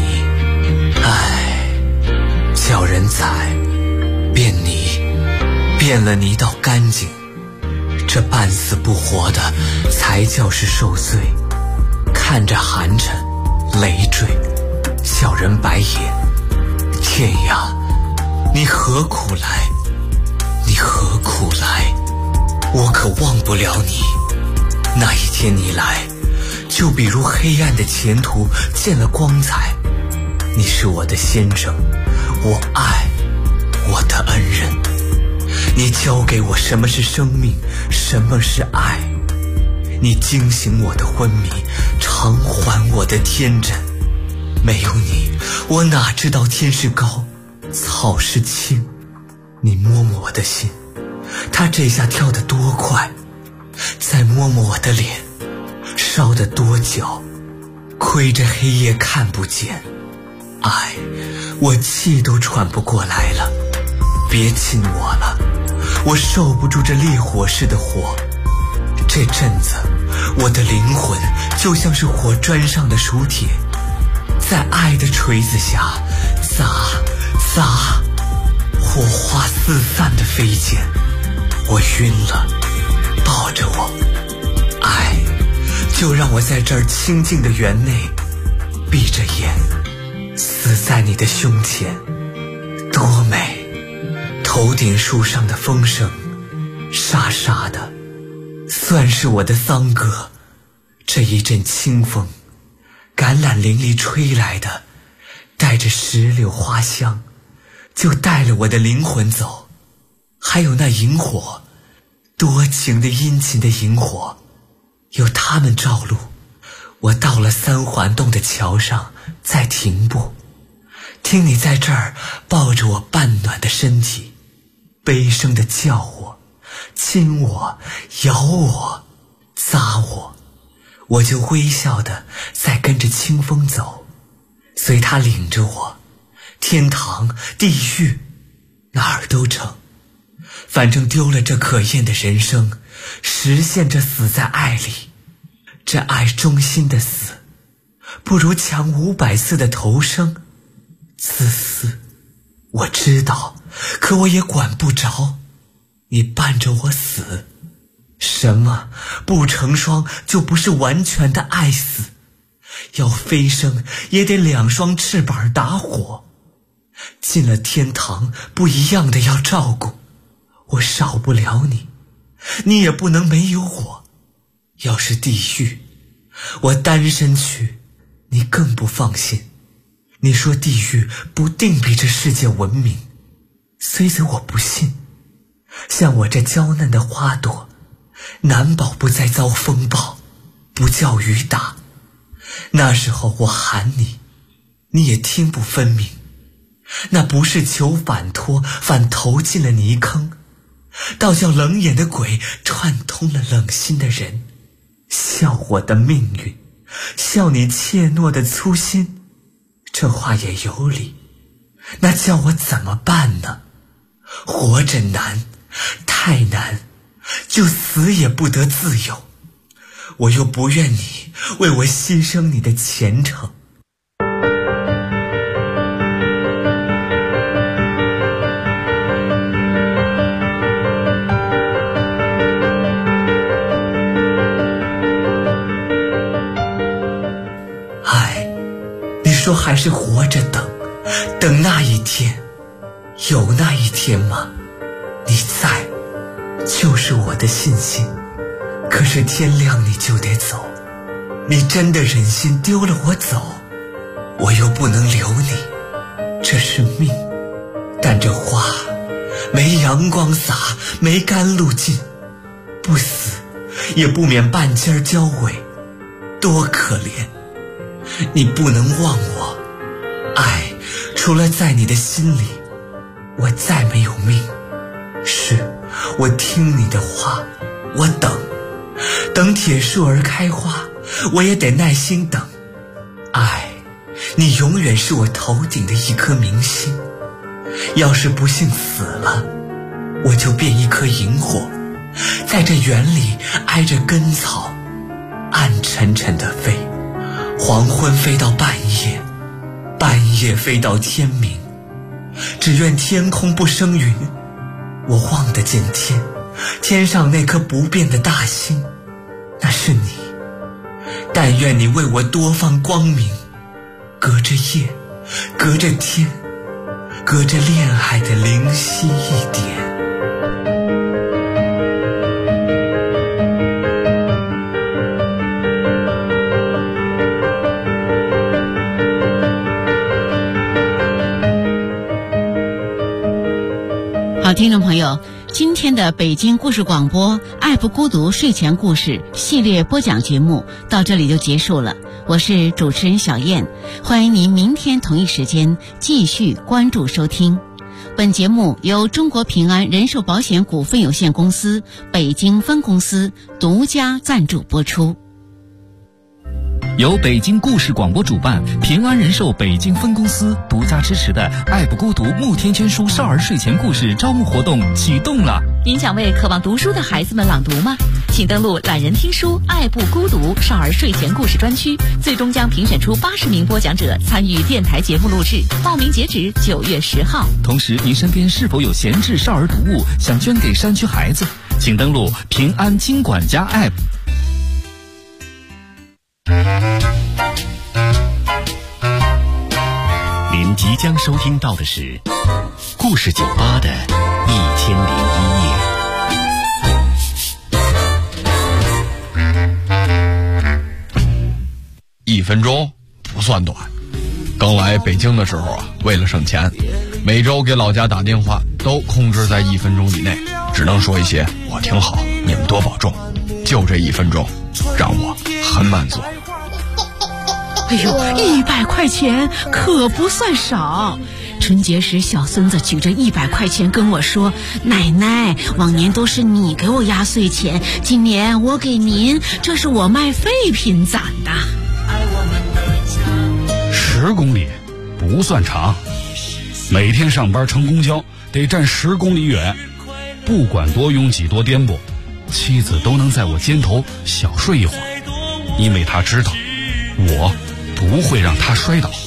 叫人踩便你，变了你倒干净，这半死不活的才叫是受罪。看着寒碜累赘，叫人白眼。天呀，你何苦来？你何苦来？我可忘不了你。那一天你来，就比如黑暗的前途见了光彩。你是我的先生，我爱我的恩人。你教给我什么是生命，什么是爱。你惊醒我的昏迷，偿还我的天真。没有你，我哪知道天是高，草是青。你摸摸我的心，它这下跳得多快。再摸摸我的脸，烧得多焦。亏着黑夜看不见，爱，我气都喘不过来了。别亲我了，我受不住这烈火似的火。这阵子我的灵魂就像是火砖上的熟铁，在爱的锤子下撒，火花四散的飞溅，我晕了，抱着我，爱，就让我在这儿清静的园内，闭着眼，死在你的胸前，多美！头顶树上的风声，沙沙的，算是我的丧歌。这一阵清风，橄榄林里吹来的，带着石榴花香，就带了我的灵魂走。还有那萤火，多情的殷勤的萤火，有他们照路。我到了三环洞的桥上，再停步，听你在这儿抱着我半暖的身体，悲声地叫我，亲我，咬我，咂我，我就微笑地再跟着清风走，随他领着我，天堂地狱哪儿都成，反正丢了这可厌的人生，实现着死在爱里。这爱忠心的死，不如强500次的投生。自私我知道，可我也管不着。你伴着我死，什么不成双就不是完全的爱死。要飞升也得2双翅膀打火。进了天堂，不一样的要照顾，我少不了你，你也不能没有我。要是地狱，我单身去，你更不放心。你说地狱不定比这世界文明，虽则我不信。像我这娇嫩的花朵，难保不再遭风暴，不叫雨打。那时候我喊你，你也听不分明。那不是求反脱，反投进了泥坑，倒叫冷眼的鬼串通了冷心的人，笑我的命运，笑你怯懦的粗心。这话也有理，那叫我怎么办呢？活着难，太难，就死也不得自由。我又不愿你为我牺牲你的前程。说还是活着等那一天，有那一天吗？你在，就是我的信心。可是天亮你就得走，你真的忍心丢了我走？我又不能留你，这是命。但这花没阳光洒，没甘露浸，不死也不免半截焦萎，多可怜。你不能忘我，爱除了在你的心里，我再没有命。是我听你的话，我等铁树儿开花，我也得耐心等。爱，你永远是我头顶的一颗明星。要是不幸死了，我就变一颗萤火，在这园里挨着根草，暗沉沉的飞。黄昏飞到半夜，半夜飞到天明。只愿天空不生云，我望得见天，天上那颗不变的大星，那是你。但愿你为我多放光明，隔着夜，隔着天，隔着恋爱的灵犀一点。 好，听众朋友，今天的北京故事广播爱不孤独睡前故事系列播讲节目到这里就结束了。我是主持人小燕，欢迎您明天同一时间继续关注收听。本节目由中国平安人寿保险股份有限公司北京分公司独家赞助播出。 由北京故事广播主办，平安人寿北京分公司独家支持的爱不孤独慕天圈书少儿睡前故事招募活动启动了。 您想为渴望读书的孩子们朗读吗？请登录懒人听书爱不孤独少儿睡前故事专区，最终将评选出80名播讲者参与电台节目录制，报名截止9月10号。 同时，您身边是否有闲置少儿读物想捐给山区孩子？请登录平安金管家 App。 您即将收听到的是故事酒吧的1001 夜。1分钟不算短。刚来北京的时候啊，为了省钱，每周给老家打电话都控制在1分钟以内，只能说一些我挺好，你们多保重。就这1分钟，让我很满足。 哎呦，100块钱可不算少。春节时，小孙子举着100块钱跟我说：“奶奶，往年都是你给我压岁钱，今年我给您，这是我卖废品攒的。 ”10公里不算长，每天上班乘公交得站10公里远，不管多拥挤多颠簸，妻子都能在我肩头小睡一会儿，因为她知道我不会让她摔倒。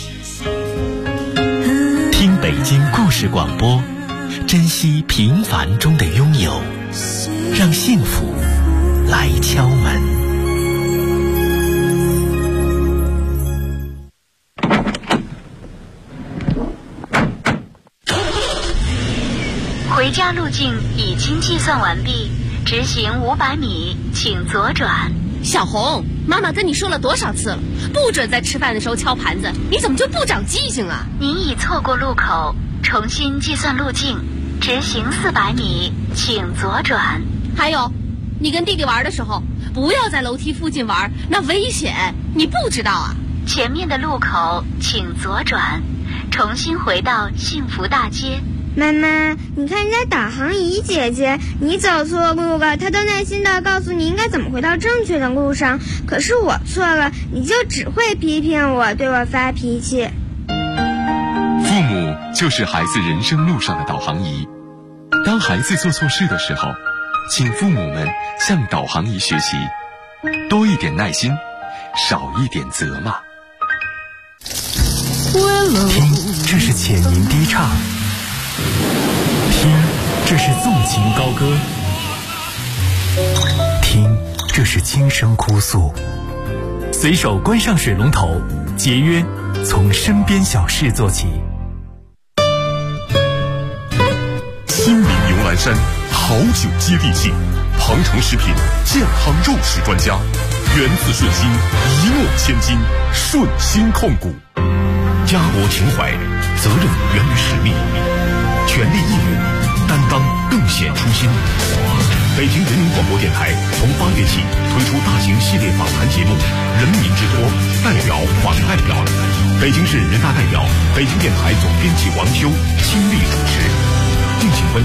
听北京故事广播，珍惜平凡中的拥有，让幸福来敲门。 回家路径已经计算完毕，直行500米，请左转。 小红，妈妈跟你说了多少次了，不准在吃饭的时候敲盘子，你怎么就不长记性啊？ 您已错过路口，重新计算路径，直行400米，请左转。 还有，你跟弟弟玩的时候，不要在楼梯附近玩，那危险，你不知道啊？ 前面的路口请左转，重新回到幸福大街。 妈妈，你看人家导航仪姐姐，你走错路了，她都耐心地告诉你应该怎么回到正确的路上，可是我错了，你就只会批评我，对我发脾气。 父母就是孩子人生路上的导航仪，当孩子做错事的时候，请父母们向导航仪学习，多一点耐心，少一点责骂。 听，这是浅吟低唱。听，这是纵情高歌；听，这是轻声哭诉。随手关上水龙头，节约从身边小事做起。新民牛栏山好酒接地气，庞城食品健康肉食专家，源自顺心，一诺千金，顺心控股。家国情怀，责任源于使命，全力以赴，担当更显初心。北京人民广播电台从8月起推出大型系列访谈节目《人民之托》，代表访代表。北京市人大代表、北京电台总编辑王修亲力主持。